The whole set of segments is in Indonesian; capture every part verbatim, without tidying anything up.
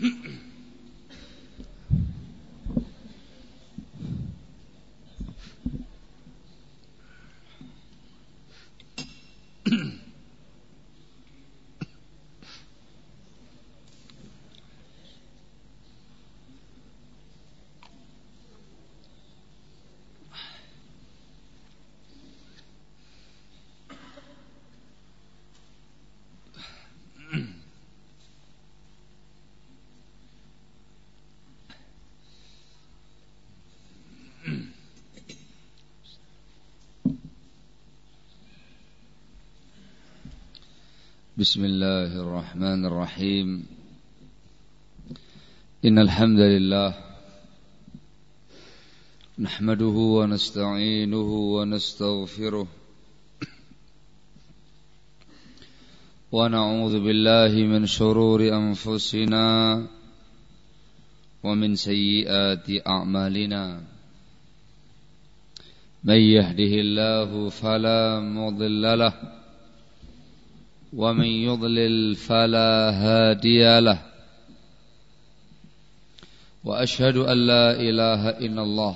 بسم الله الرحمن الرحيم إن الحمد لله نحمده ونستعينه ونستغفره ونعوذ بالله من شرور أنفسنا ومن سيئات أعمالنا من يهده الله فلا مضل له ومن يضلل فلا هادي له وأشهد أن لا إله إلا الله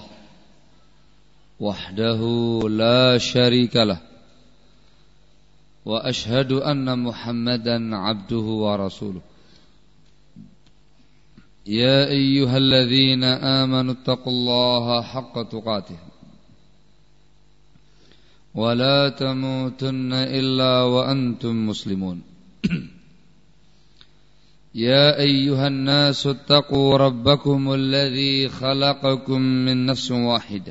وحده لا شريك له وأشهد أن محمدا عبده ورسوله يا أيها الذين آمنوا اتقوا الله حق تقاته ولا تموتن إلا وأنتم مسلمون يا أيها الناس اتقوا ربكم الذي خلقكم من نفس واحدة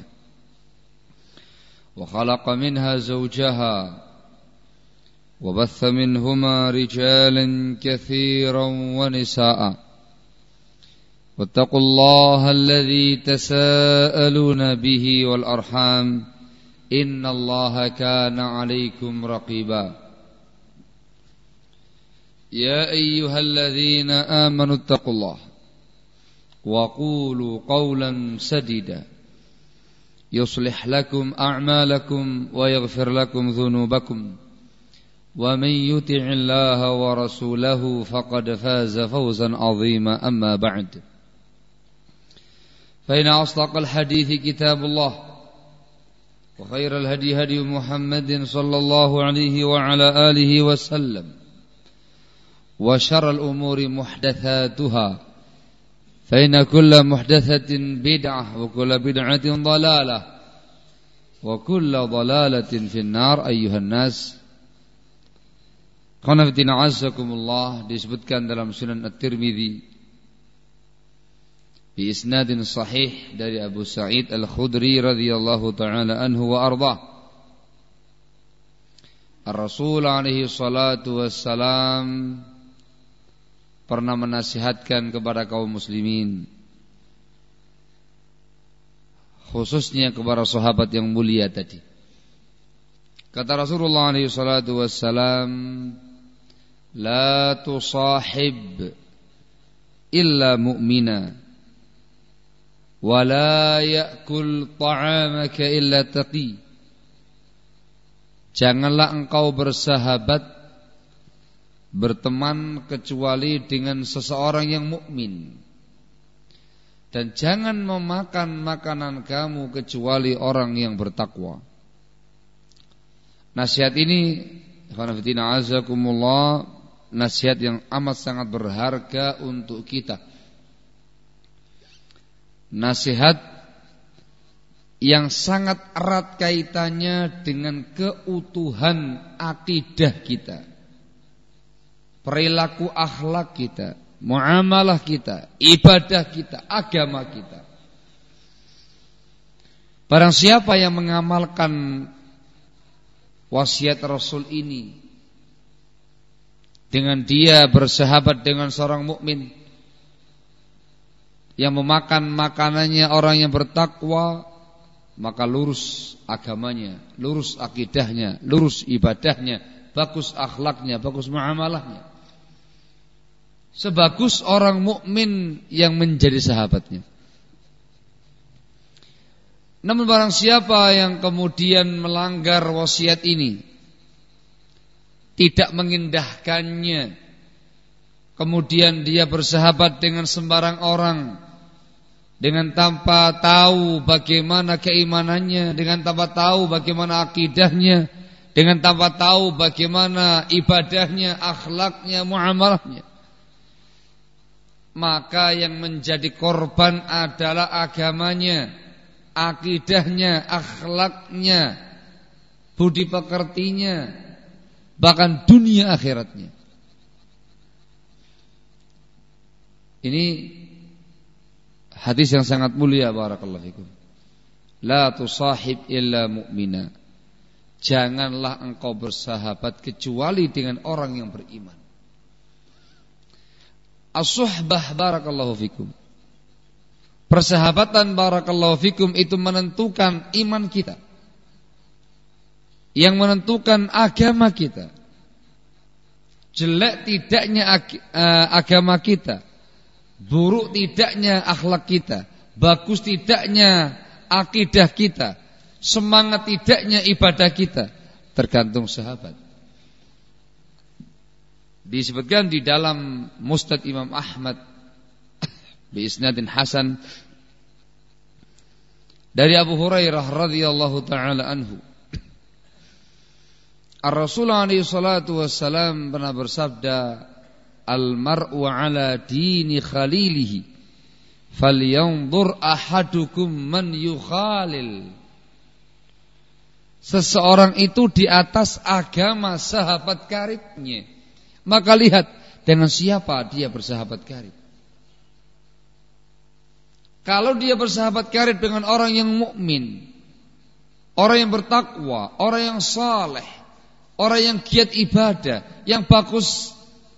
وخلق منها زوجها وبث منهما رجالا كثيرا ونساء واتقوا الله الذي تساءلون به والأرحام إن الله كان عليكم رقيبا يا أيها الذين آمنوا اتقوا الله وقولوا قولا سديدا يصلح لكم أعمالكم ويغفر لكم ذنوبكم ومن يطع الله ورسوله فقد فاز فوزا عظيما أما بعد فإن أصدق الحديث كتاب الله وخير الهدي هدي محمد صلى الله عليه وعلى آله وسلم وشر الأمور محدثاتها فإن كل محدثة بدعة وكل بدعة ضلالة وكل ضلالة في النار أيها الناس. Qanafitina azakumullah, disebutkan dalam Sunan At-Tirmidzi bi isnadin sahih dari Abu Sa'id Al-Khudri radhiyallahu ta'ala anhu wa ardhah. Ar-Rasul alaihi salatu wassalam pernah menasihatkan kepada kaum muslimin, khususnya kepada sahabat yang mulia tadi. Kata Rasulullah alaihi salatu wassalam, la tusahib illa mu'mina wala ya'kul ta'amaka illa taqi. Janganlah engkau bersahabat, berteman kecuali dengan seseorang yang mukmin, dan jangan memakan makanan kamu kecuali orang yang bertakwa. Nasihat ini, khanafitina azakumullah, nasihat yang amat sangat berharga untuk kita. Nasihat yang sangat erat kaitannya dengan keutuhan akidah kita, perilaku akhlak kita, muamalah kita, ibadah kita, agama kita. Barang siapa yang mengamalkan wasiat Rasul ini dengan dia bersahabat dengan seorang mukmin yang memakan makanannya orang yang bertakwa, maka lurus agamanya, lurus akidahnya, lurus ibadahnya, bagus akhlaknya, bagus muamalahnya, sebagus orang mukmin yang menjadi sahabatnya. Namun barang siapa yang kemudian melanggar wasiat ini, tidak mengindahkannya, kemudian dia bersahabat dengan sembarang orang, dengan tanpa tahu bagaimana keimanannya, dengan tanpa tahu bagaimana akidahnya, dengan tanpa tahu bagaimana ibadahnya, akhlaknya, muamalahnya, maka yang menjadi korban adalah agamanya, akidahnya, akhlaknya, budi pekertinya, bahkan dunia akhiratnya. Ini hadis yang sangat mulia, barakallahu fikum. La tusahib illa mu'mina. Janganlah engkau bersahabat kecuali dengan orang yang beriman. As-suhbah, barakallahu fikum. Persahabatan, barakallahu fikum, itu menentukan iman kita, yang menentukan agama kita. Jelek tidaknya ag- agama kita, buruk tidaknya akhlak kita, bagus tidaknya akidah kita, semangat tidaknya ibadah kita, tergantung sahabat. Disebutkan di dalam Musnad Imam Ahmad bi isnadin hasan dari Abu Hurairah radhiyallahu taala anhu, Ar-Rasulullah alaihi salatu wassalam pernah bersabda, al-mar'u ala dini khalilihi falyanzur ahadukum man yukhalil. Seseorang itu di atas agama sahabat karibnya, maka lihat dengan siapa dia bersahabat karib. Kalau dia bersahabat karib dengan orang yang mukmin, orang yang bertakwa, orang yang saleh, orang yang giat ibadah, yang bagus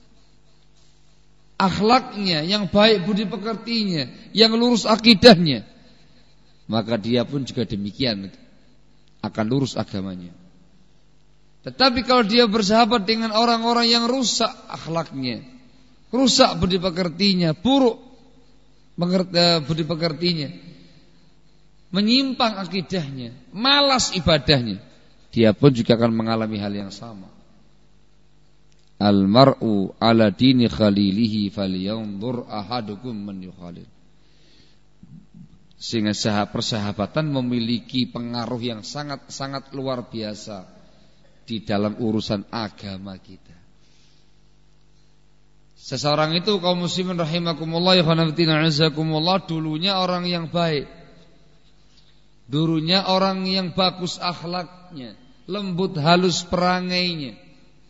akhlaknya, yang baik budi pekertinya, yang lurus akidahnya, maka dia pun juga demikian akan lurus agamanya. Tetapi kalau dia bersahabat dengan orang-orang yang rusak akhlaknya, rusak budi pekertinya, buruk budi pekertinya, menyimpang akidahnya, malas ibadahnya, dia pun juga akan mengalami hal yang sama. Al-mar'u ala dini khalilihi falyanzur ahadukum man yukhalil. Sehingga persahabatan memiliki pengaruh yang sangat-sangat luar biasa di dalam urusan agama kita. Seseorang itu, kaum muslimin rahimakumullah, ikhwanafitina azakumullah, dulunya orang yang baik, dulunya orang yang bagus akhlaknya, lembut halus perangainya.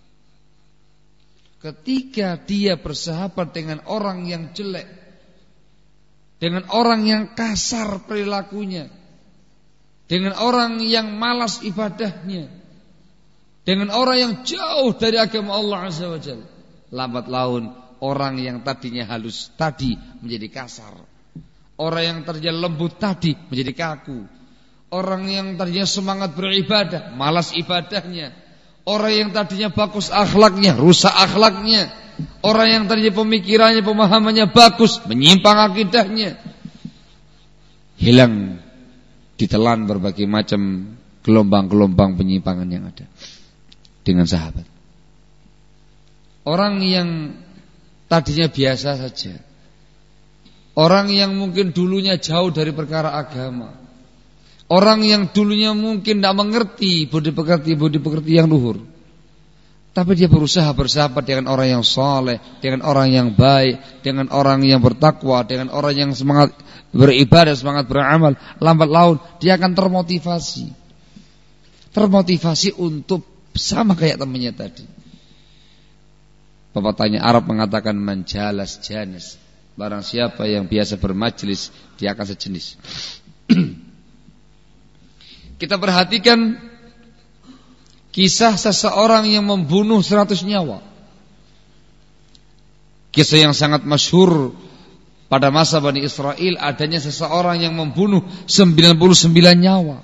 Ketika dia bersahabat dengan orang yang jelek, dengan orang yang kasar perilakunya, dengan orang yang malas ibadahnya, dengan orang yang jauh dari agama Allah Azza wa Jalla, lambat laun orang yang tadinya halus tadi menjadi kasar, orang yang tadinya lembut tadi menjadi kaku, orang yang tadinya semangat beribadah malas ibadahnya, orang yang tadinya bagus akhlaknya rusak akhlaknya, orang yang tadinya pemikirannya pemahamannya bagus menyimpang akidahnya, hilang ditelan berbagai macam gelombang-gelombang penyimpangan yang ada dengan sahabat. Orang yang tadinya biasa saja, orang yang mungkin dulunya jauh dari perkara agama, orang yang dulunya mungkin tidak mengerti budi pekerti budi pekerti yang luhur, tapi dia berusaha bersahabat dengan orang yang saleh, dengan orang yang baik, dengan orang yang bertakwa, dengan orang yang semangat beribadah, semangat beramal, lambat laun dia akan termotivasi, termotivasi untuk sama kayak temannya tadi. Pepatahnya Arab mengatakan manjalas janis, barang siapa yang biasa bermajlis dia akan sejenis. Kita perhatikan kisah seseorang yang membunuh seratus nyawa. Kisah yang sangat masyhur pada masa Bani Israel, adanya seseorang yang membunuh sembilan puluh sembilan nyawa.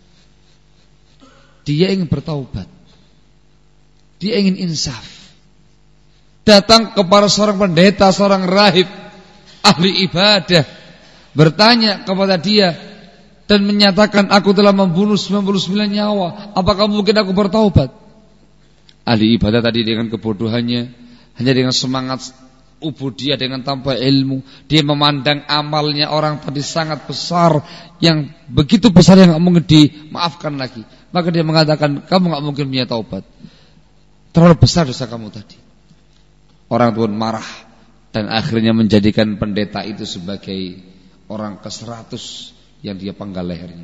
Dia ingin bertaubat, dia ingin insaf, datang kepada seorang pendeta, seorang rahib, ahli ibadah, bertanya kepada dia dan menyatakan, aku telah membunuh sembilan puluh sembilan nyawa, apakah mungkin aku bertaubat? Ahli ibadah tadi dengan kebodohannya, hanya dengan semangat ubudiyah dengan tanpa ilmu. Dia memandang amalnya orang tadi sangat besar, yang begitu besar yang gak mungkin dimaafkan lagi. Maka dia mengatakan, kamu gak mungkin punya taubat, terlalu besar dosa kamu tadi. Orang pun marah, dan akhirnya menjadikan pendeta itu sebagai orang ke seratus yang dia penggal lehernya.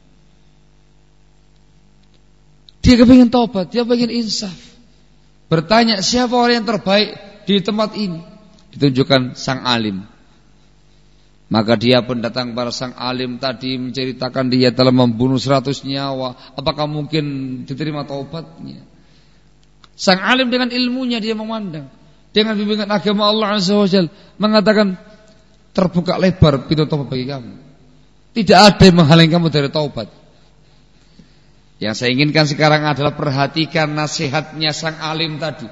Dia kepingin taubat, dia kepingin insaf. Bertanya, siapa orang yang terbaik di tempat ini? Ditunjukkan sang alim. Maka dia pun datang kepada sang alim tadi, menceritakan dia telah membunuh seratus nyawa. Apakah mungkin diterima taubatnya? Sang alim dengan ilmunya dia memandang, dengan bimbingan agama Allah Azza wa Jalla, mengatakan, terbuka lebar pintu taubat bagi kamu. Tidak ada yang menghalangi kamu dari taubat. Yang saya inginkan sekarang adalah perhatikan nasihatnya sang alim tadi.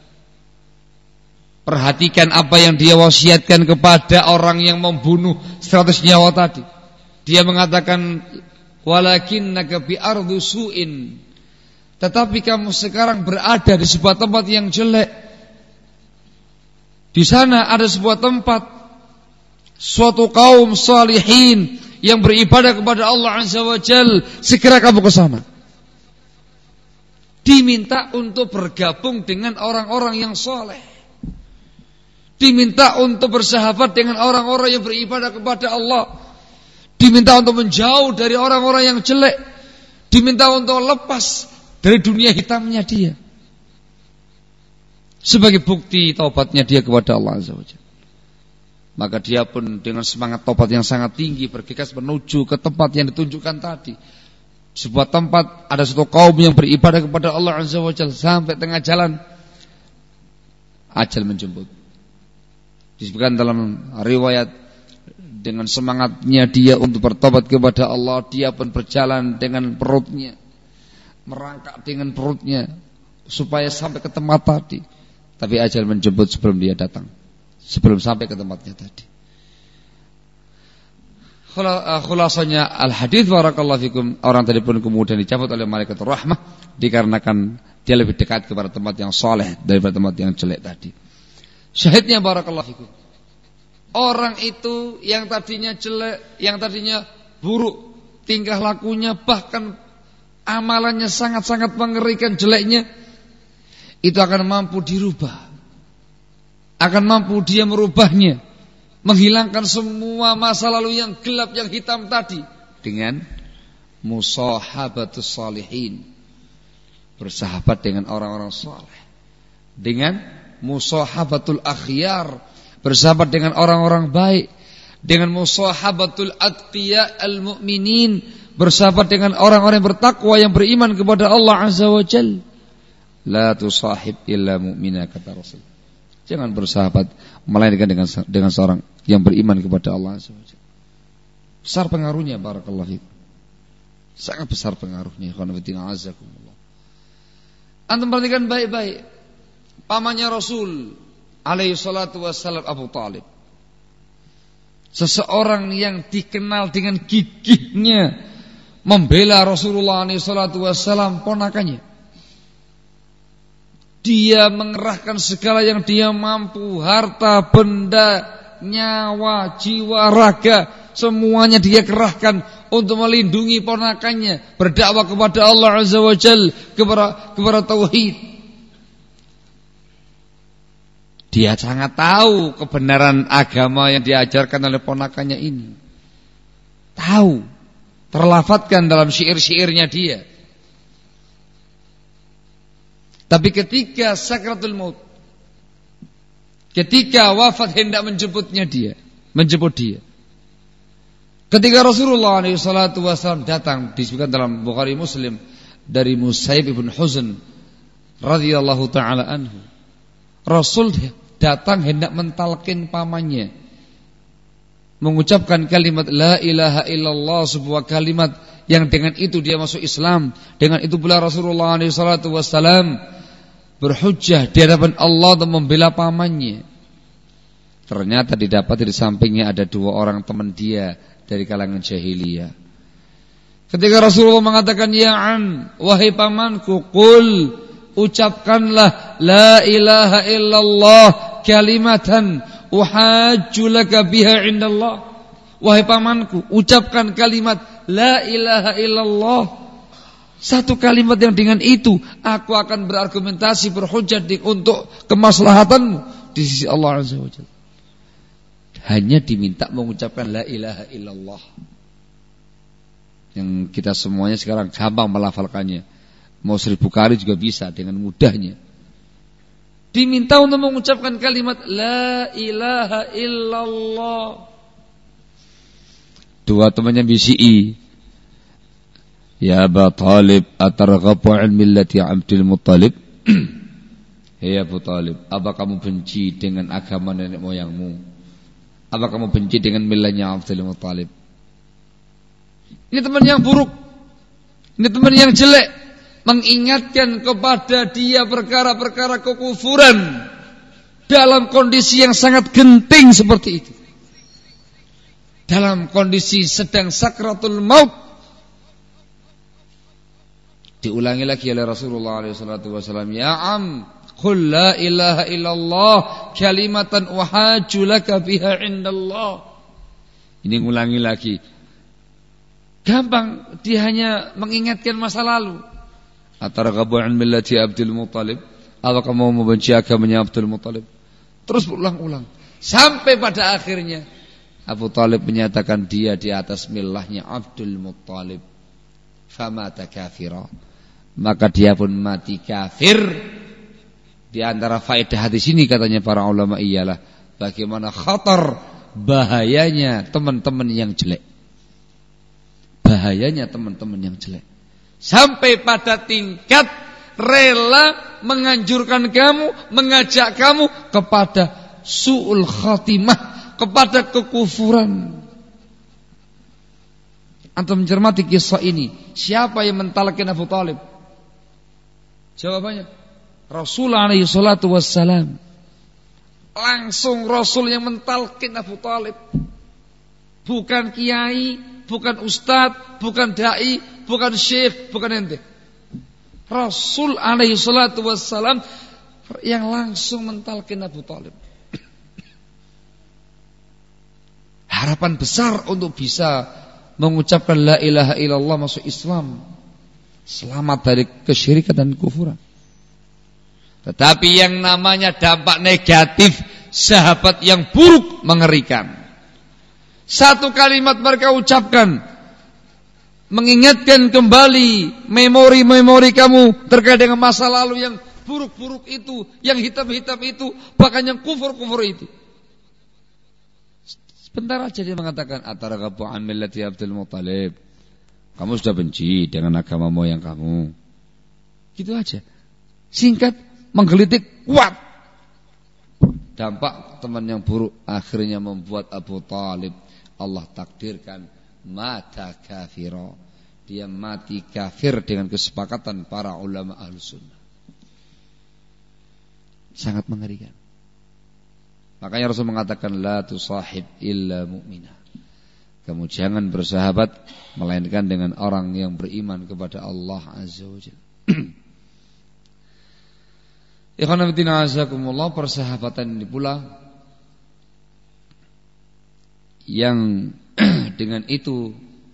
Perhatikan apa yang dia wasiatkan kepada orang yang membunuh seratus nyawa tadi. Dia mengatakan, walakinnaka bi ardu su'in. Tetapi kamu sekarang berada di sebuah tempat yang jelek. Di sana ada sebuah tempat, suatu kaum salihin yang beribadah kepada Allah Azza wa Jalla. Segera kamu ke sana. Diminta untuk bergabung dengan orang-orang yang saleh. Diminta untuk bersahabat dengan orang-orang yang beribadah kepada Allah. Diminta untuk menjauh dari orang-orang yang jelek. Diminta untuk lepas dari dunia hitamnya dia. Sebagai bukti taubatnya dia kepada Allah Azza wa Jalla. Maka dia pun dengan semangat taubat yang sangat tinggi bergegas menuju ke tempat yang ditunjukkan tadi. Sebuah tempat, ada satu kaum yang beribadah kepada Allah Azza wa Jalla. Sampai tengah jalan, ajal menjemput. Disebutkan dalam riwayat, dengan semangatnya dia untuk bertobat kepada Allah, dia pun berjalan dengan perutnya, merangkak dengan perutnya supaya sampai ke tempat tadi. Tapi ajal menjemput sebelum dia datang, sebelum sampai ke tempatnya tadi. Khulasanya al-hadits barakallahu fikum, orang tadi pun kemudian dicabut oleh malaikat rahmah dikarenakan dia lebih dekat kepada tempat yang soleh daripada tempat yang jelek tadi. Syahidnya barakallahu fikum, orang itu yang tadinya jelek, yang tadinya buruk tingkah lakunya, bahkan amalannya sangat-sangat mengerikan jeleknya, itu akan mampu dirubah, akan mampu dia merubahnya, menghilangkan semua masa lalu yang gelap, yang hitam tadi, dengan musahabatus salihin, bersahabat dengan orang-orang saleh, dengan musahabatul akhyar, bersahabat dengan orang-orang baik, dengan musahabatul atqiya al-mu'minin, bersahabat dengan orang-orang yang bertakwa, yang beriman kepada Allah Azza wa Jalla. La tusahib illa mu'mina, kata Rasul. Jangan bersahabat melainkan dengan dengan seorang yang beriman kepada Allah Azza wa Jalla. Besar pengaruhnya barakallahu fiik. Sangat besar pengaruhnya. Antum perhatikan baik-baik. Pamannya Rasul alaihi salatu wassalam, Abu Talib, seseorang yang dikenal dengan gigihnya membela Rasulullah alaihi salatu wassalam, ponakannya. Dia mengerahkan segala yang dia mampu, harta, benda, nyawa, jiwa, raga, semuanya dia kerahkan untuk melindungi ponakannya, berdakwah kepada Allah Azza wa Jalla, kepada, kepada tauhid. Dia sangat tahu kebenaran agama yang diajarkan oleh ponakannya ini. Tahu, terlafadzkan dalam syair-syairnya dia. Tapi ketika sakratul maut, ketika wafat hendak menjemputnya dia, menjemput dia. Ketika Rasulullah alaihi salatu wasallam datang, disebutkan dalam Bukhari Muslim dari Musaib ibn Huzn radhiyallahu taala anhu. Rasul datang hendak mentalkin pamannya, mengucapkan kalimat la ilaha illallah, sebuah kalimat yang dengan itu dia masuk Islam. Dengan itu pula Rasulullah alaihi salatu wasallam berhujjah di hadapan Allah untuk membela pamannya. Ternyata didapati di sampingnya ada dua orang teman dia dari kalangan jahiliyah. Ketika Rasulullah mengatakan, ya am, wahai pamanku, qul, ucapkanlah la ilaha illallah, kalimatan uhajju laka biha indallah. Wahai pamanku, ucapkan kalimat la ilaha illallah. Satu kalimat yang dengan itu aku akan berargumentasi, berhujjah untuk kemaslahatanmu di sisi Allah Azza wa Jalla. Hanya diminta mengucapkan la ilaha illallah. Yang kita semuanya sekarang gampang melafalkannya. Mau seribu kali juga bisa dengan mudahnya. Diminta untuk mengucapkan kalimat la ilaha illallah. Dua temannya B C I. Ya Aba Talib, atarghabu an millati Abdul Muttalib? Hei Abu Talib, apa kamu benci dengan agama nenek moyangmu? Apa kamu benci dengan milahnya Abdul Muttalib? Ini teman yang buruk. Ini teman yang jelek, mengingatkan kepada dia perkara-perkara kekufuran dalam kondisi yang sangat genting seperti itu. Dalam kondisi sedang sakratul maut. Diulangi lagi oleh Rasulullah shallallahu alaihi wasallam, ya am, qul la ilaha illallah kalimatan uhajju laka biha indallah. Ini ulangi lagi. Gampang, dia hanya mengingatkan masa lalu. Atarghabu an millati Abdul Muttalib? Apa kamu membenci agamanya Abdul Muttalib? Terus berulang-ulang sampai pada akhirnya Abu Talib menyatakan dia di atas millahnya Abdul Muttalib. Famata kafira, maka dia pun mati kafir. Di antara faedah hadis ini katanya para ulama ialah bagaimana khatar, bahayanya teman-teman yang jelek. Bahayanya teman-teman yang jelek. Sampai pada tingkat rela menganjurkan kamu, mengajak kamu kepada su'ul khatimah, kepada kekufuran. Antum mencermati kisah ini, siapa yang mentalkin Abu Talib? Jawabannya Rasul alaihi salatu wassalam. Langsung Rasul yang mentalkin Abu Talib. Bukan kiai, bukan ustadz, bukan dai, bukan syekh, bukan ente. Rasul alaihi salatu wassalam yang langsung mentalkin Abu Talib. Harapan besar untuk bisa mengucapkan la ilaha illallah, masuk Islam, selamat dari kesyirikan dan kufuran. Tetapi yang namanya dampak negatif, sahabat yang buruk, mengerikan. Satu kalimat mereka ucapkan, mengingatkan kembali memori-memori kamu terkait dengan masa lalu yang buruk-buruk itu, yang hitam-hitam itu, bahkan yang kufur-kufur itu. Sebentar aja dia mengatakan atarghabu an millati Abdul Muttalib. Kamu sudah benci dengan agama moyang kamu. Gitu aja. Singkat, menggelitik, kuat. Dampak teman yang buruk akhirnya membuat Abu Talib, Allah takdirkan mata kafira. Dia mati kafir dengan kesepakatan para ulama Ahlus Sunnah. Sangat mengerikan. Makanya Rasul mengatakan la tusahib illa mu'minah. Kamu jangan bersahabat melainkan dengan orang yang beriman kepada Allah Azza wa Jalla. Ikhwan fillah azakumullah, persahabatan ini pula yang dengan itu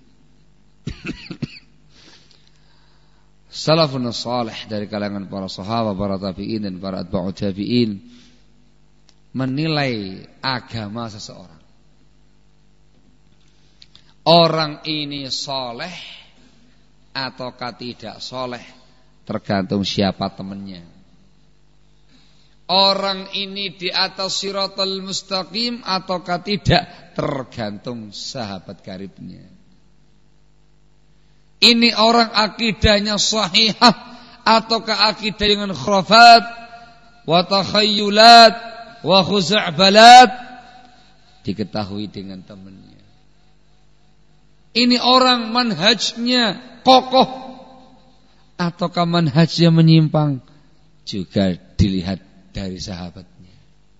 salafun salih dari kalangan para sahabat, para tabi'in dan para atba'ut tabi'in menilai agama seseorang. Orang ini soleh ataukah tidak soleh tergantung siapa temannya. Orang ini di atas siratal mustaqim ataukah tidak tergantung sahabat karibnya. Ini orang akidahnya sahihah ataukah akidah dengan khurafat wa takhayyulat wa khuza'balat, diketahui dengan temannya. Ini orang manhajnya kokoh ataukah manhajnya menyimpang, juga dilihat dari sahabatnya.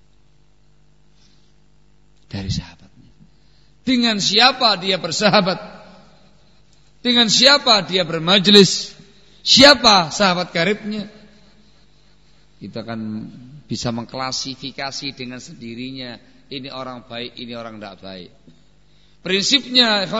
Dari sahabatnya. Dengan siapa dia bersahabat? Dengan siapa dia bermajlis? Siapa sahabat karibnya? Kita akan bisa mengklasifikasi dengan sendirinya, ini orang baik, ini orang tidak baik. Prinsipnya,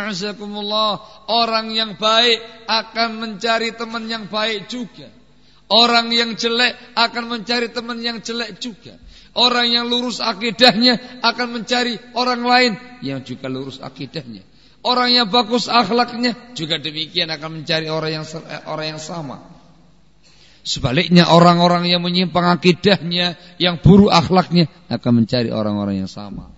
orang yang baik akan mencari teman yang baik juga. Orang yang jelek akan mencari teman yang jelek juga. Orang yang lurus akidahnya akan mencari orang lain yang juga lurus akidahnya. Orang yang bagus akhlaknya juga demikian akan mencari orang yang orang yang sama. Sebaliknya orang-orang yang menyimpang akidahnya, yang buruk akhlaknya akan mencari orang-orang yang sama.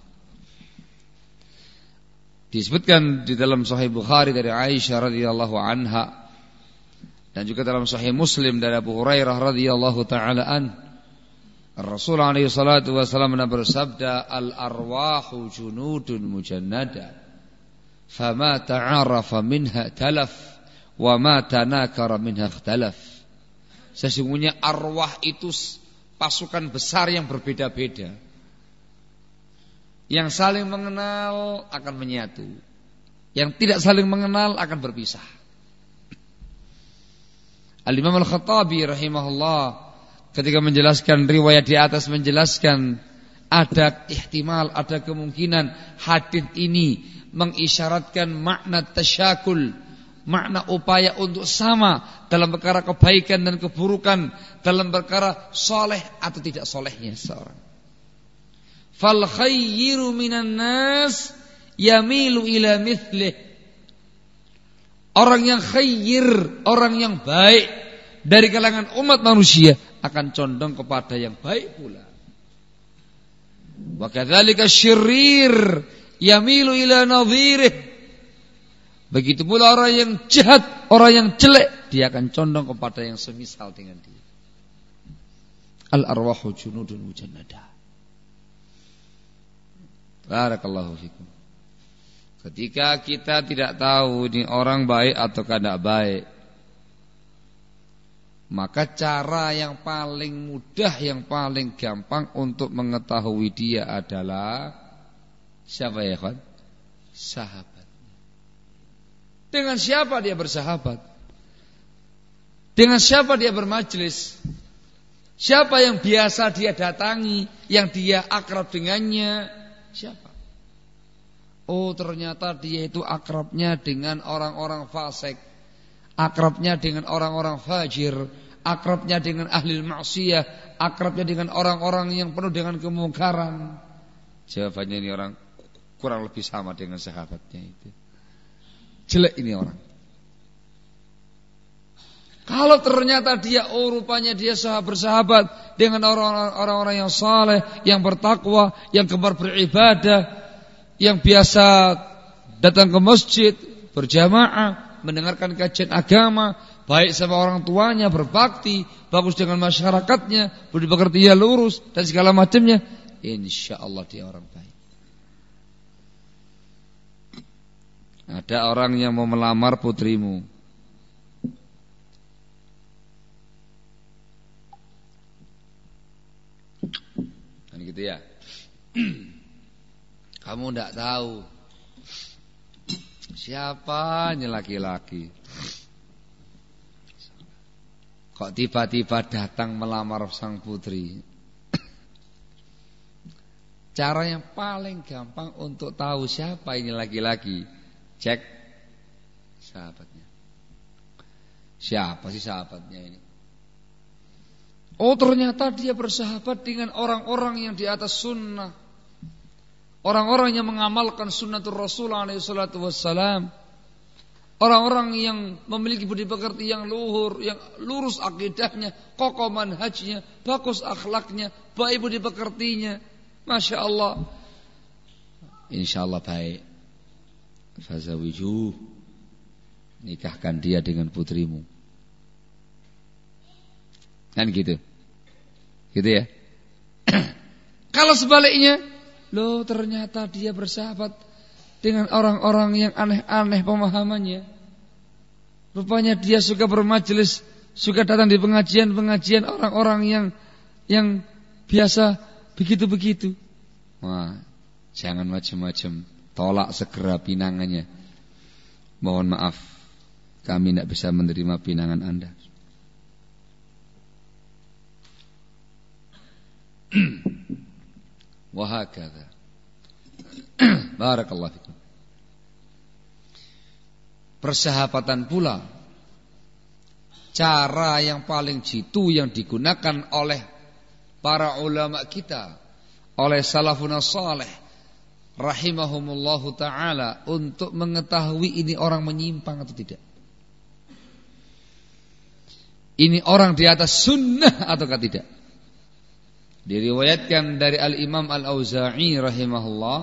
Disebutkan di dalam Sahih Bukhari dari Aisyah radhiyallahu anha dan juga dalam Sahih Muslim dari Abu Hurairah radhiyallahu taala an, Rasulullah alaihi salatu wasallam bersabda, al-arwahu junudun mujannada, fama ta'arafa minha talaf, wa ma tanakara minha ikhtalaf. Sesungguhnya arwah itu pasukan besar yang berbeda-beda. Yang saling mengenal akan menyatu, yang tidak saling mengenal akan berpisah. Al-Imam Al-Khattabi rahimahullah ketika menjelaskan riwayat di atas menjelaskan ada ihtimal, ada kemungkinan hadits ini mengisyaratkan makna tasyakul, makna upaya untuk sama dalam perkara kebaikan dan keburukan, dalam perkara soleh atau tidak solehnya seorang. Fal khayyiru minan nas yamilu ila mithlih. Orang yang khayyir, orang yang baik dari kalangan umat manusia akan condong kepada yang baik pula. Wa kadzalika syirrir yamilu ila nadhirih. Begitu pula orang yang jahat, orang yang jelek, dia akan condong kepada yang semisal dengan dia. Al-arwahu junudun mujannada. Barakallahu fikum. Ketika kita tidak tahu ini orang baik atau tidak baik, maka cara yang paling mudah, yang paling gampang untuk mengetahui dia adalah siapa ya kawan? Sahabat. Dengan siapa dia bersahabat? Dengan siapa dia bermajlis? Siapa yang biasa dia datangi, yang dia akrab dengannya? Siapa? Oh, ternyata dia itu akrabnya dengan orang-orang fasik, akrabnya dengan orang-orang fajir, akrabnya dengan ahli maksiyah, akrabnya dengan orang-orang yang penuh dengan kemungkaran. Jawabannya ini orang kurang lebih sama dengan sahabatnya itu. Jelek ini orang. Kalau ternyata dia, oh rupanya dia sahabat bersahabat dengan orang-orang yang saleh, yang bertakwa, yang gemar beribadah, yang biasa datang ke masjid, berjamaah, mendengarkan kajian agama, baik sama orang tuanya, berbakti, bagus dengan masyarakatnya, budi pekerti lurus dan segala macamnya, insya Allah dia orang baik. Ada orang yang mau melamar putrimu, kan gitu ya. Kamu tidak tahu siapanya laki-laki, kok tiba-tiba datang melamar sang putri. Cara yang paling gampang untuk tahu siapa ini laki-laki, cek sahabatnya. Siapa sih sahabatnya ini? Oh, ternyata dia bersahabat dengan orang-orang yang di atas sunnah, orang-orang yang mengamalkan sunnatul Rasul alaihi salatu wassalam, orang-orang yang memiliki budi pekerti yang luhur, yang lurus akidahnya, kokoh manhajnya, bagus akhlaknya, baik budi pekertinya. Masya Allah. Insya Allah baik. Fazawiju, nikahkan dia dengan putrimu. Kan gitu. Gitu ya. Kalau sebaliknya, loh ternyata dia bersahabat dengan orang-orang yang aneh-aneh pemahamannya. Rupanya dia suka bermajelis, suka datang di pengajian-pengajian orang-orang yang yang biasa begitu-begitu. Wah, jangan macam-macam. Tolak segera pinangannya. Mohon maaf, kami tidak bisa menerima pinangan Anda. Wa hakadha. Barakallahu fikum. Persahabatan pula cara yang paling jitu yang digunakan oleh para ulama kita, oleh salafun salih rahimahumullahu ta'ala untuk mengetahui ini orang menyimpang atau tidak. Ini orang di atas sunnah ataukah tidak. Diriwayatkan dari Al-Imam Al-Auza'i rahimahullah,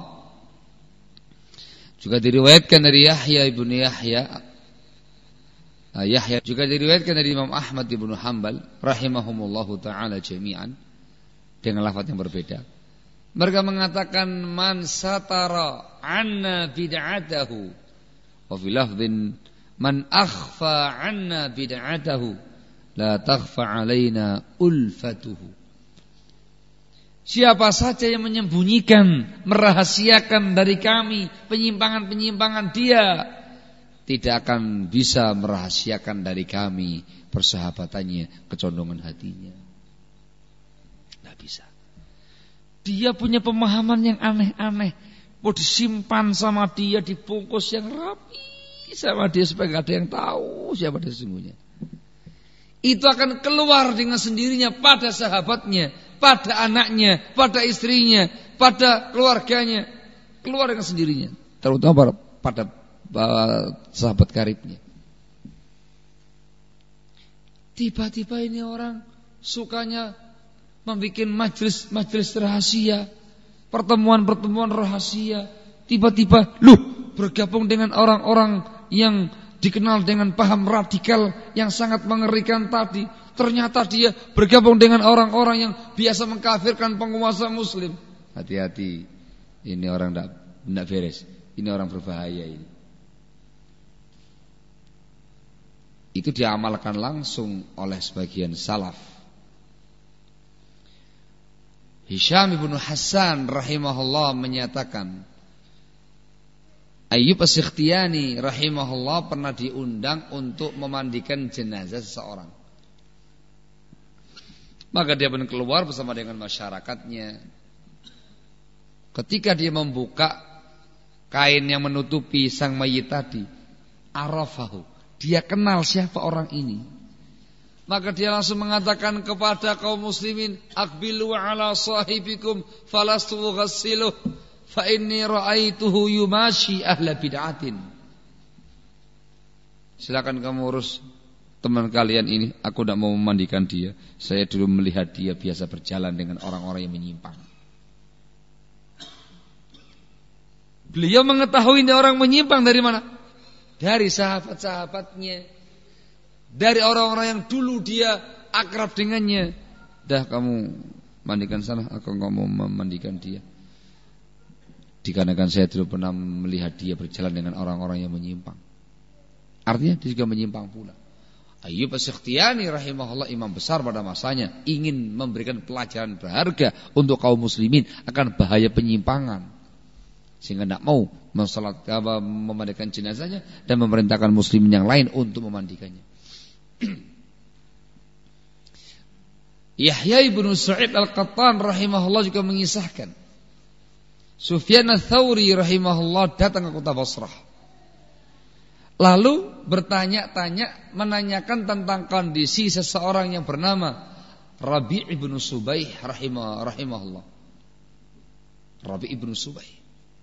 juga diriwayatkan dari Yahya ibn Yahya Yahya juga diriwayatkan dari Imam Ahmad ibn Hanbal rahimahumullahu ta'ala jami'an dengan lafaz yang berbeda. Mereka mengatakan man satara anna bid'atahu, wa fi lafdhin man akhfa anna bid'atahu la takhfa alaina ulfatuhu. Siapa saja yang menyembunyikan, merahasiakan dari kami penyimpangan-penyimpangan dia, tidak akan bisa merahasiakan dari kami persahabatannya, kecondongan hatinya. Tidak bisa. Dia punya pemahaman yang aneh-aneh, mau disimpan sama dia, dibungkus yang rapi sama dia supaya gak ada yang tahu siapa dia sesungguhnya. Itu akan keluar dengan sendirinya pada sahabatnya, pada anaknya, pada istrinya, pada keluarganya, keluar dengan sendirinya, terutama pada sahabat karibnya. Tiba-tiba ini orang sukanya membuat majelis-majelis rahasia, pertemuan-pertemuan rahasia. Tiba-tiba, loh, bergabung dengan orang-orang yang dikenal dengan paham radikal yang sangat mengerikan tadi. Ternyata dia bergabung dengan orang-orang yang biasa mengkafirkan penguasa muslim. Hati-hati, ini orang tidak beres. Ini orang berbahaya ini. Itu diamalkan langsung oleh sebagian salaf. Hisham ibn Hassan rahimahullah menyatakan, Ayyub As-Sikhtiyani rahimahullah pernah diundang untuk memandikan jenazah seseorang. Maka dia pun keluar bersama dengan masyarakatnya. Ketika dia membuka kain yang menutupi sang mayit tadi, arafahu, dia kenal siapa orang ini. Maka dia langsung mengatakan kepada kaum muslimin, aqbilu ala sahibikum falastu ghassiluh fa inni ra'aituhu yumashi ahla bid'atin. Silakan kamu urus teman kalian ini, aku tidak mau memandikan dia. Saya dulu melihat dia biasa berjalan dengan orang-orang yang menyimpang. Beliau mengetahui ini orang menyimpang dari mana? Dari sahabat-sahabatnya, dari orang-orang yang dulu dia akrab dengannya. Dah kamu mandikan sana, aku enggak mau memandikan dia. Dikarenakan saya dulu pernah melihat dia berjalan dengan orang-orang yang menyimpang. Artinya dia juga menyimpang pula. Ayyub As-Sikhtiyani rahimahullah, imam besar pada masanya, ingin memberikan pelajaran berharga untuk kaum muslimin akan bahaya penyimpangan, sehingga tidak mau mensalat, memandikan jenazahnya dan memerintahkan muslimin yang lain untuk memandikannya. Yahya ibn Sa'id Al-Qattan rahimahullah juga mengisahkan, Sufyan Ats-Tsauri rahimahullah datang ke kota Basrah, lalu bertanya-tanya, menanyakan tentang kondisi seseorang yang bernama Rabi' ibn Subaih rahimah, rahimahullah. Rabi' ibn Subaih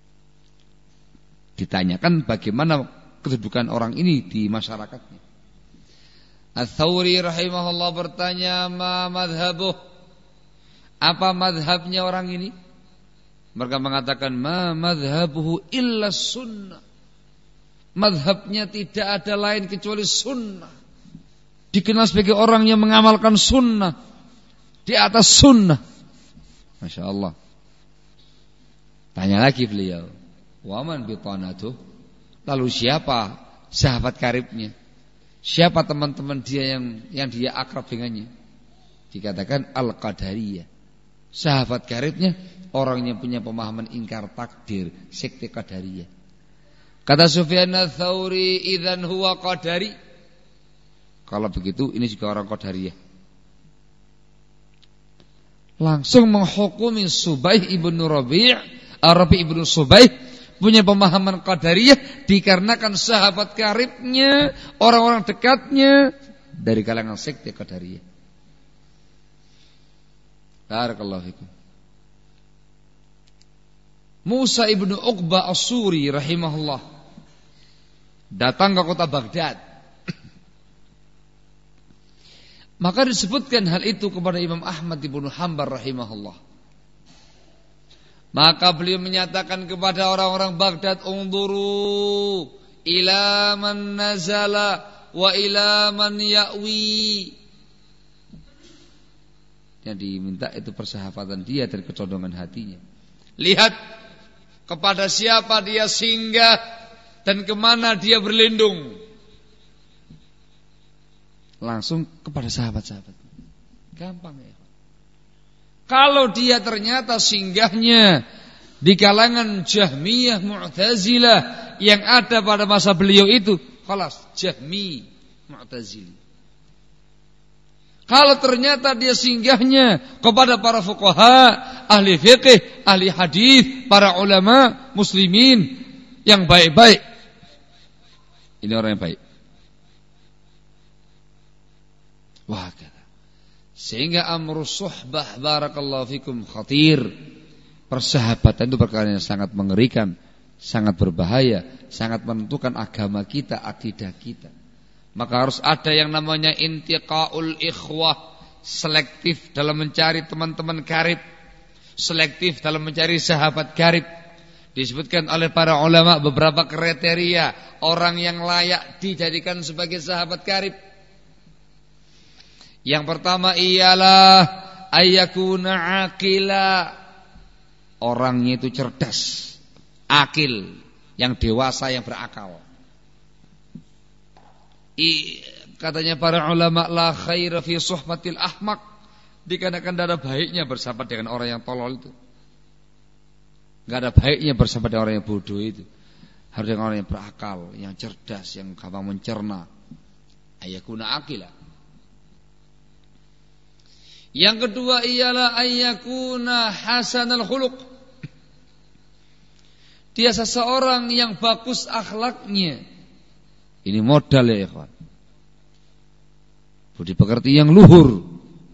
ditanyakan bagaimana kedudukan orang ini di masyarakatnya. Ats-Tsauri rahimahullah bertanya, ma madhabuh, apa madhabnya orang ini? Mereka mengatakan, ma madhabuhu illa sunnah, madhabnya tidak ada lain kecuali sunnah. Dikenal sebagai orang yang mengamalkan sunnah, di atas sunnah. Masya Allah. Tanya lagi beliau, waman bitanatuh, lalu siapa sahabat karibnya? Siapa teman-teman dia yang yang dia akrab dengannya? Dikatakan Al-Qadariyah. Sahabat karibnya orang yang punya pemahaman ingkar takdir, sekte Qadariyah. Kata Sufyan Ats-Tsauri, idzan huwa Qadari. Kalau begitu ini juga orang Qadariyah. langsung menghukumi Subaih ibnu Rabi', Rabi' ibnu Subaih punya pemahaman Qadariyah dikarenakan sahabat karibnya, orang-orang dekatnya dari kalangan sekte Qadariyah. Barakallahu fikum. Musa ibnu Uqbah As-Suri rahimahullah datang ke kota Baghdad. Maka disebutkan hal itu kepada Imam Ahmad ibnu Hanbal rahimahullah. Maka beliau menyatakan kepada orang-orang Baghdad, "Unduru ila man nazala wa ila man ya'wi." Yang diminta itu persahabatan dia dan kecondongan hatinya. Lihat kepada siapa dia singgah dan kemana dia berlindung. Langsung kepada sahabat-sahabat. Gampang ya. Kalau dia ternyata singgahnya di kalangan Jahmiyah Mu'tazilah yang ada pada masa beliau itu, khalas, Jahmi Mu'tazili. Kalau ternyata dia singgahnya kepada para fuqaha, ahli fiqih, ahli hadis, para ulama muslimin yang baik-baik, ini orang yang baik. Wah, sehingga amrus suhbah barakallahu fikum khatir. Persahabatan itu perkara yang sangat mengerikan, sangat berbahaya, sangat menentukan agama kita, akidah kita. Maka harus ada yang namanya intiqaul ikhwah, selektif dalam mencari teman-teman karib, selektif dalam mencari sahabat karib. Disebutkan oleh para ulama beberapa kriteria orang yang layak dijadikan sebagai sahabat karib. Yang pertama ialah ayyakuna aqila, orangnya itu cerdas, akil, yang dewasa, yang berakal. I, katanya para ulama, la khaira fi suhbatil ahmaq, dikarenakan tidak ada baiknya bersahabat dengan orang yang tolol itu. Tidak ada baiknya bersahabat dengan orang yang bodoh itu. Harus dengan orang yang berakal, yang cerdas, yang gampang mencerna. Ayyakuna aqila. Yang kedua ialah ayyakuna hasanal khuluq, dia seseorang yang bagus akhlaknya. Ini modal ya ikhwan, budi pekerti yang luhur,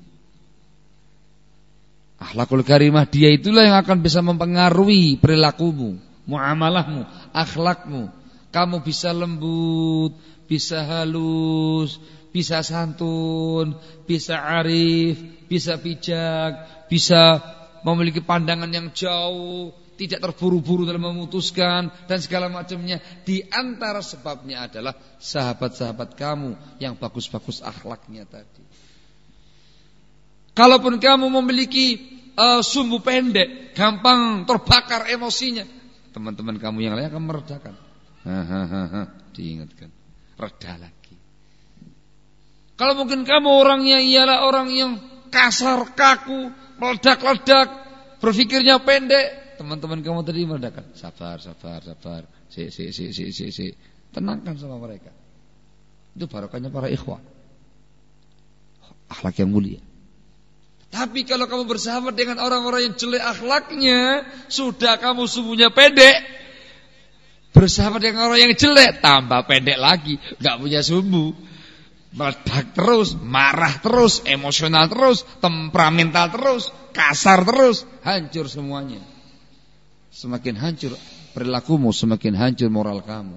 akhlakul karimah, dia itulah yang akan bisa mempengaruhi perilakumu, muamalahmu, akhlakmu. Kamu bisa lembut, bisa halus, bisa santun, bisa arif, bisa bijak, bisa memiliki pandangan yang jauh, tidak terburu-buru dalam memutuskan dan segala macamnya. Di antara sebabnya adalah sahabat-sahabat kamu yang bagus-bagus akhlaknya tadi. Kalaupun kamu memiliki uh, sumbu pendek, gampang terbakar emosinya, teman-teman kamu yang lain akan meredakan. Hahaha, diingatkan, reda lagi. Kalau mungkin kamu orangnya ialah orang yang kasar, kaku, meledak-ledak, berpikirnya pendek, teman-teman kamu tadi meledakkan. Sabar, sabar, sabar. Si, si, si, si, si, si. Tenangkan sama mereka. Itu barokahnya para ikhwah. Akhlak yang mulia. Tapi kalau kamu bersahabat dengan orang-orang yang jelek akhlaknya, sudah kamu sumbunya pendek. Bersahabat dengan orang yang jelek, tambah pendek lagi, gak punya sumbu. Meledak terus, marah terus, emosional terus, temperamental terus, kasar terus, hancur semuanya. Semakin hancur perilakumu, semakin hancur moral kamu.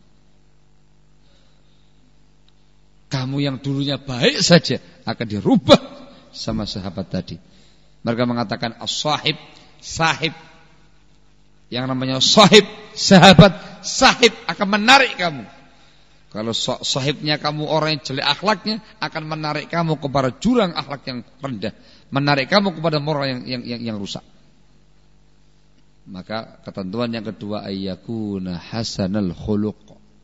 Kamu yang dulunya baik saja akan dirubah sama sahabat tadi. Mereka mengatakan as-sahib, sahib. Yang namanya sahib, sahabat, sahib akan menarik kamu. Kalau sahibnya kamu orang yang jelek akhlaknya, akan menarik kamu kepada jurang akhlak yang rendah, menarik kamu kepada moral yang yang yang, yang rusak. Maka ketentuan yang kedua, ayyakuna hasanal khuluq.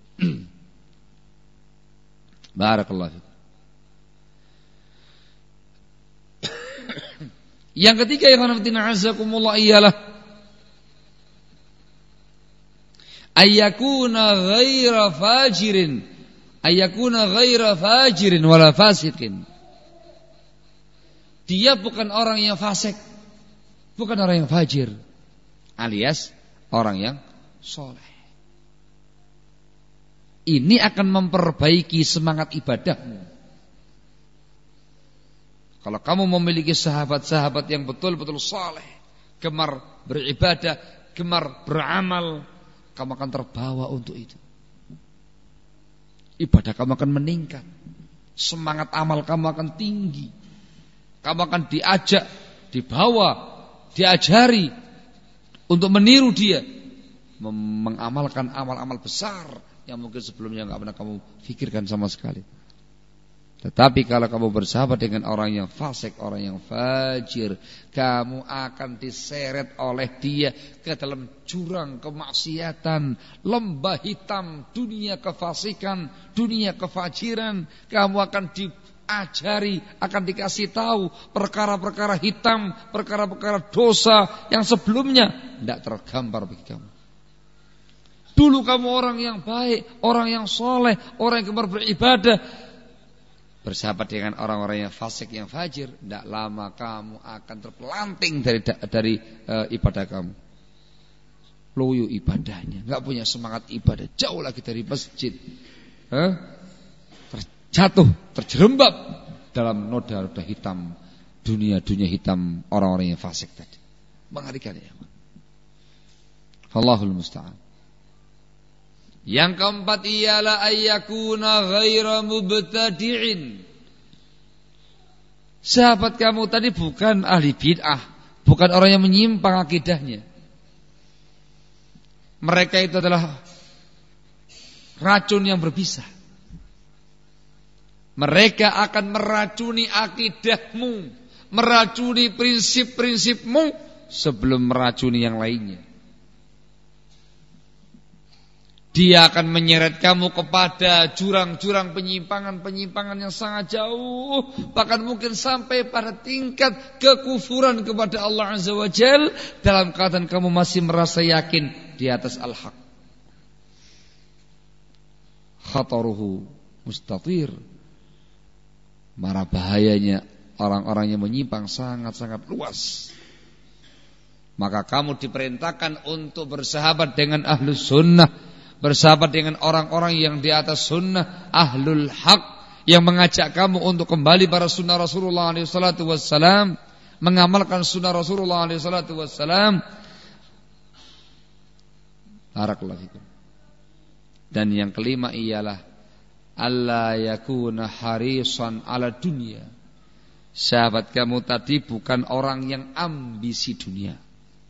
Barakallahu fiik. Yang ketiga yang khanatina azakumullah ialah ayyakuna ghaira fajirin, ayyakuna ghaira fajirin wala fasiqin. Dia bukan orang yang fasik, bukan orang yang fajir, alias orang yang soleh. Ini akan memperbaiki semangat ibadahmu. Kalau kamu memiliki sahabat-sahabat yang betul-betul soleh, gemar beribadah, gemar beramal, kamu akan terbawa untuk itu. Ibadah kamu akan meningkat, semangat amal kamu akan tinggi. Kamu akan diajak, dibawa, diajari untuk meniru dia, mengamalkan amal-amal besar yang mungkin sebelumnya enggak pernah kamu pikirkan sama sekali. Tetapi kalau kamu bersahabat dengan orang yang fasik, orang yang fajir, kamu akan diseret oleh dia ke dalam jurang kemaksiatan, lembah hitam dunia kefasikan, dunia kefajiran. Kamu akan diajari, akan dikasih tahu perkara-perkara hitam, perkara-perkara dosa yang sebelumnya tidak tergambar bagi kamu. Dulu kamu orang yang baik, orang yang soleh, orang yang gemar beribadah, bersahabat dengan orang-orang yang fasik, yang fajir, tidak lama kamu akan terpelanting dari dari uh, ibadah kamu. Loyo ibadahnya, nggak punya semangat ibadah, jauh lagi dari masjid, huh? Terjatuh, terjerembab dalam noda-noda hitam, dunia-dunia hitam orang-orang yang fasik tadi. Mengerikan ya. Allahul musta'an. Yang keempat ialah ayyakuna ghaira mubtadi'in. Sahabat kamu tadi bukan ahli bid'ah, bukan orang yang menyimpang akidahnya. Mereka itu adalah racun yang berbisa. Mereka akan meracuni akidahmu, meracuni prinsip-prinsipmu sebelum meracuni yang lainnya. Dia akan menyeret kamu kepada jurang-jurang penyimpangan-penyimpangan yang sangat jauh, bahkan mungkin sampai pada tingkat kekufuran kepada Allah Azza wa Jal, dalam keadaan kamu masih merasa yakin di atas al-haq. Khataruhu mustatir. Marah bahayanya orang-orang yang menyimpang sangat-sangat luas. Maka kamu diperintahkan untuk bersahabat dengan ahlus sunnah, bersahabat dengan orang-orang yang di atas sunnah, ahlul haq, yang mengajak kamu untuk kembali pada sunnah Rasulullah alaihi salatu wassalam, mengamalkan sunnah Rasulullah alaihi salatu wassalam. Barakallahu fikum. Dan yang kelima ialah alla yakuna harisan ala dunia. Sahabat kamu tadi bukan orang yang ambisi dunia.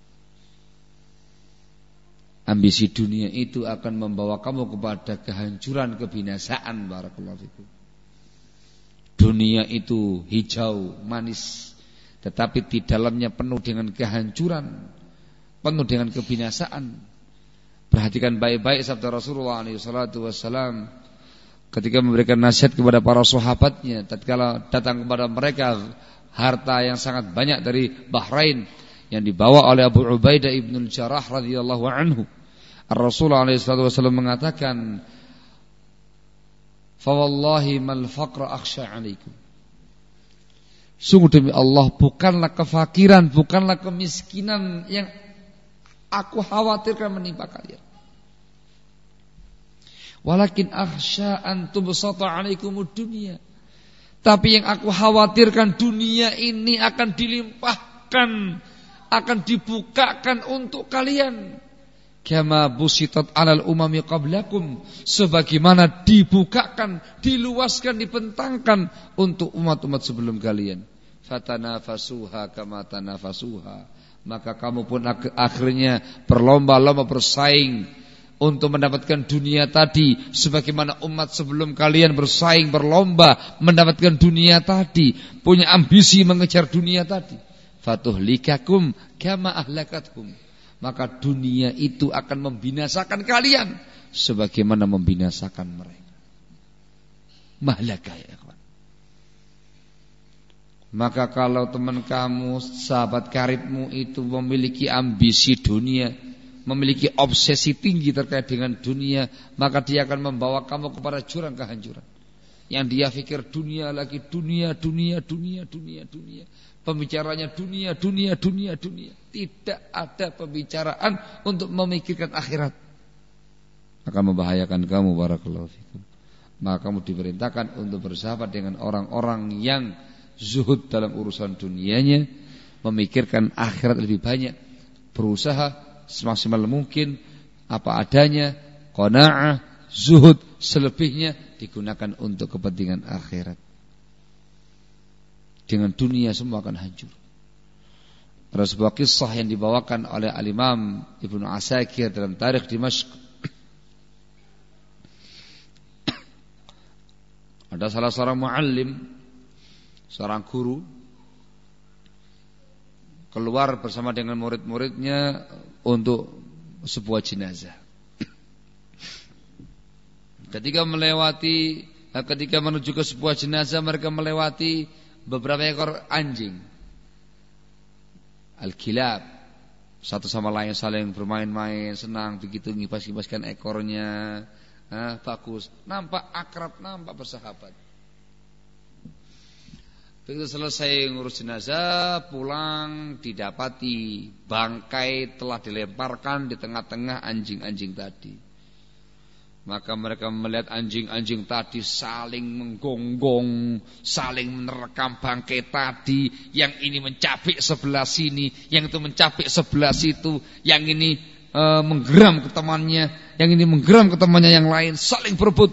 Ambisi dunia itu akan membawa kamu kepada kehancuran, kebinasaan. Barakallahu fikum. Dunia itu hijau, manis, tetapi di dalamnya penuh dengan kehancuran, penuh dengan kebinasaan. Perhatikan baik-baik sabda Rasulullah alaihi salatu wassalam ketika memberikan nasihat kepada para sahabatnya tatkala datang kepada mereka harta yang sangat banyak dari Bahrain yang dibawa oleh Abu Ubaidah ibn al-Jarrah radhiyallahu anhu. Rasulullah alaihi salatu wasallam mengatakan, "Fa wallahi mal faqra akhsha 'alaikum." Sungguh demi Allah, bukanlah kefakiran, bukanlah kemiskinan yang aku khawatirkan menimpa kalian. Walakin akhsha an tubsata 'alaikumud dunya. Tapi yang aku khawatirkan, dunia ini akan dilimpahkan, akan dibukakan untuk kalian. Kama busitat alal umami qablakum, sebagaimana dibukakan, diluaskan, dibentangkan untuk umat-umat sebelum kalian. Fatanafasuha kama tanafasuha, maka kamu pun akhirnya berlomba-lomba bersaing untuk mendapatkan dunia tadi, sebagaimana umat sebelum kalian bersaing berlomba mendapatkan dunia tadi, punya ambisi mengejar dunia tadi. Fatuhlikakum kama ahlakatkum, maka dunia itu akan membinasakan kalian sebagaimana membinasakan mereka. Mahlaka ya kawan. Maka kalau teman kamu, sahabat karibmu itu memiliki ambisi dunia, memiliki obsesi tinggi terkait dengan dunia, maka dia akan membawa kamu kepada jurang kehancuran. Yang dia pikir dunia lagi, dunia, dunia, dunia, dunia, dunia. Pembicaranya dunia, dunia, dunia, dunia. Tidak ada pembicaraan untuk memikirkan akhirat. Akan membahayakan kamu, barakallahu fikum. Maka kamu diperintahkan untuk bersahabat dengan orang-orang yang zuhud dalam urusan dunianya, memikirkan akhirat lebih banyak, berusaha semaksimal mungkin apa adanya, qanaah, zuhud, selebihnya digunakan untuk kepentingan akhirat. Dengan dunia semua akan hancur. Ada sebuah kisah yang dibawakan oleh Al-Imam Ibnu Asakir dalam Tarikh Dimashq. Ada salah seorang muallim, seorang guru, keluar bersama dengan murid-muridnya untuk sebuah jenazah. Ketika melewati, ketika menuju ke sebuah jenazah, mereka melewati beberapa ekor anjing, al-kilab, satu sama lain saling bermain-main, senang begitu ngibas-ngibaskan ekornya. Nah, bagus, nampak akrab, nampak bersahabat. Begitu selesai ngurus jenazah, pulang didapati bangkai telah dilemparkan di tengah-tengah anjing-anjing tadi. Maka mereka melihat anjing-anjing tadi saling menggonggong, saling menerkam bangkai tadi. Yang ini mencapik sebelah sini, yang itu mencapik sebelah situ, yang ini e, menggeram ke temannya, yang ini menggeram ke temannya yang lain, saling berebut.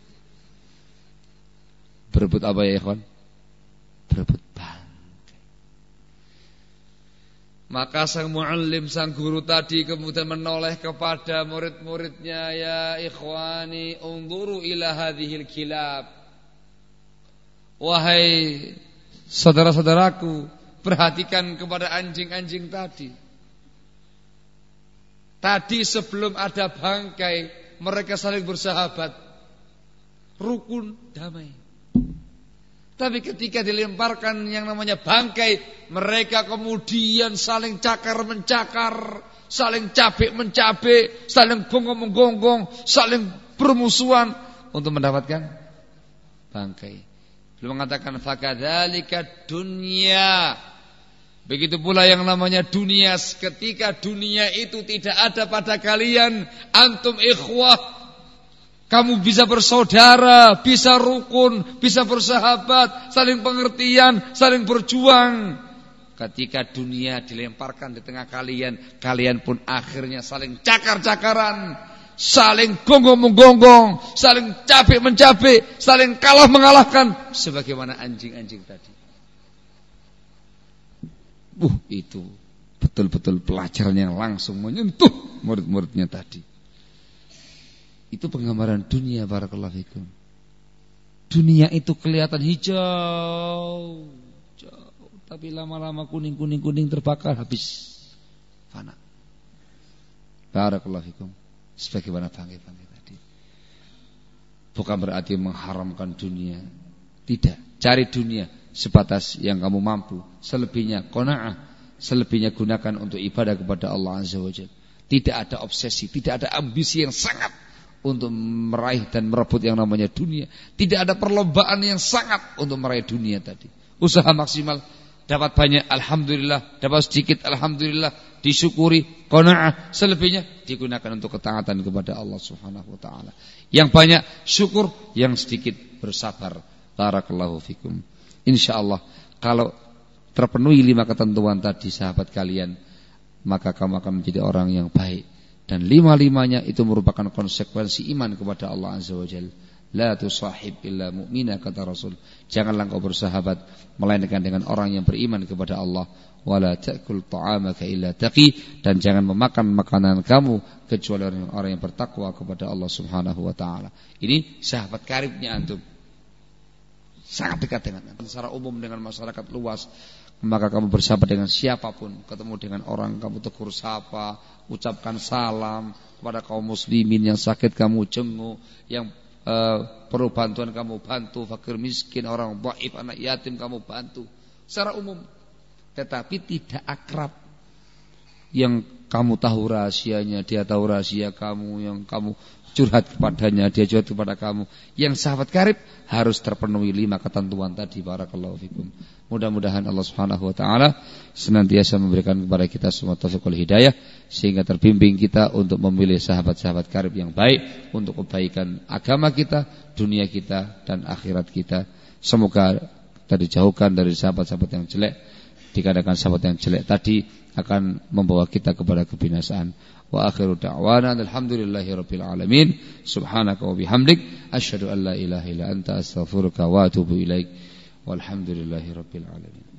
Berebut apa ya ikhwan? Berebut bangkai. Maka sang muallim, sang guru tadi kemudian menoleh kepada murid-muridnya, ya ikhwani, unzuru ila hadhil kilab. Wahai saudara-saudaraku, perhatikan kepada anjing-anjing tadi. Tadi sebelum ada bangkai, mereka saling bersahabat, rukun, damai. Tapi ketika dilemparkan yang namanya bangkai, mereka kemudian saling cakar-mencakar, saling cabik-mencabik, saling gonggong-menggonggong, saling bermusuhan untuk mendapatkan bangkai. Beliau mengatakan fakadzalika dunya. Begitu pula yang namanya dunia, ketika dunia itu tidak ada pada kalian, antum ikhwah, kamu bisa bersaudara, bisa rukun, bisa bersahabat, saling pengertian, saling berjuang. Ketika dunia dilemparkan di tengah kalian, kalian pun akhirnya saling cakar-cakaran, saling gonggong-menggonggong, saling cabik-mencabik, saling kalah-mengalahkan, sebagaimana anjing-anjing tadi. Uh, itu betul-betul pelajaran yang langsung menyentuh murid-muridnya tadi. Itu penggambaran dunia, barakallahu fikum. Dunia itu kelihatan hijau, hijau, tapi lama-lama kuning-kuning-kuning terbakar, habis, fana. Barakallahu fikum. Sebagaimana bangkai-bangkai tadi. Bukan berarti mengharamkan dunia. Tidak. Cari dunia sebatas yang kamu mampu. Selebihnya qanaah, selebihnya gunakan untuk ibadah kepada Allah Azza wa Jalla. Tidak ada obsesi, tidak ada ambisi yang sangat untuk meraih dan merebut yang namanya dunia. Tidak ada perlombaan yang sangat untuk meraih dunia tadi. Usaha maksimal, dapat banyak alhamdulillah, dapat sedikit alhamdulillah, disyukuri, qanaah, selebihnya digunakan untuk ketaatan kepada Allah Subhanahu wa taala. Yang banyak syukur, yang sedikit bersabar. Barakallahu fikum. Insyaallah kalau terpenuhi lima ketentuan tadi sahabat kalian, maka kamu akan menjadi orang yang baik. Dan lima-limanya itu merupakan konsekuensi iman kepada Allah Azza wa Jalla. La tusahib illa mu'mina, kata Rasul. Janganlah kau bersahabat melainkan dengan orang yang beriman kepada Allah. Wala ta'kul ta'amaka illa taqi, dan jangan memakan makanan kamu kecuali orang, orang yang bertakwa kepada Allah Subhanahu wa taala. Ini sahabat karibnya antum. Sangat dekat dengan antum. Secara umum dengan masyarakat luas, maka kamu bersahabat dengan siapapun. Ketemu dengan orang, kamu tegur sapa, ucapkan salam kepada kaum muslimin yang sakit kamu jenguk, yang uh, perlu bantuan kamu bantu, fakir miskin, orang dhaif, anak yatim kamu bantu secara umum. Tetapi tidak akrab, yang kamu tahu rahasianya, dia tahu rahasia kamu, yang kamu curhat kepadanya, dia curhat kepada kamu. Yang sahabat karib harus terpenuhi lima ketentuan tadi. Barakallahu fikum. Mudah-mudahan Allah Subhanahu wa taala senantiasa memberikan kepada kita semua taufiqul hidayah sehingga terbimbing kita untuk memilih sahabat-sahabat karib yang baik untuk kebaikan agama kita, dunia kita dan akhirat kita. Semoga kita dijauhkan dari sahabat-sahabat yang jelek. Dikarenakan sahabat yang jelek tadi akan membawa kita kepada kebinasaan. Wa akhiru da'wana alhamdulillahi rabbil alamin. Subhanaka wa bihamdik asyhadu an la ilaha illa anta astaghfiruka wa atubu ilaik. Walhamdulillahi rabbil alamin.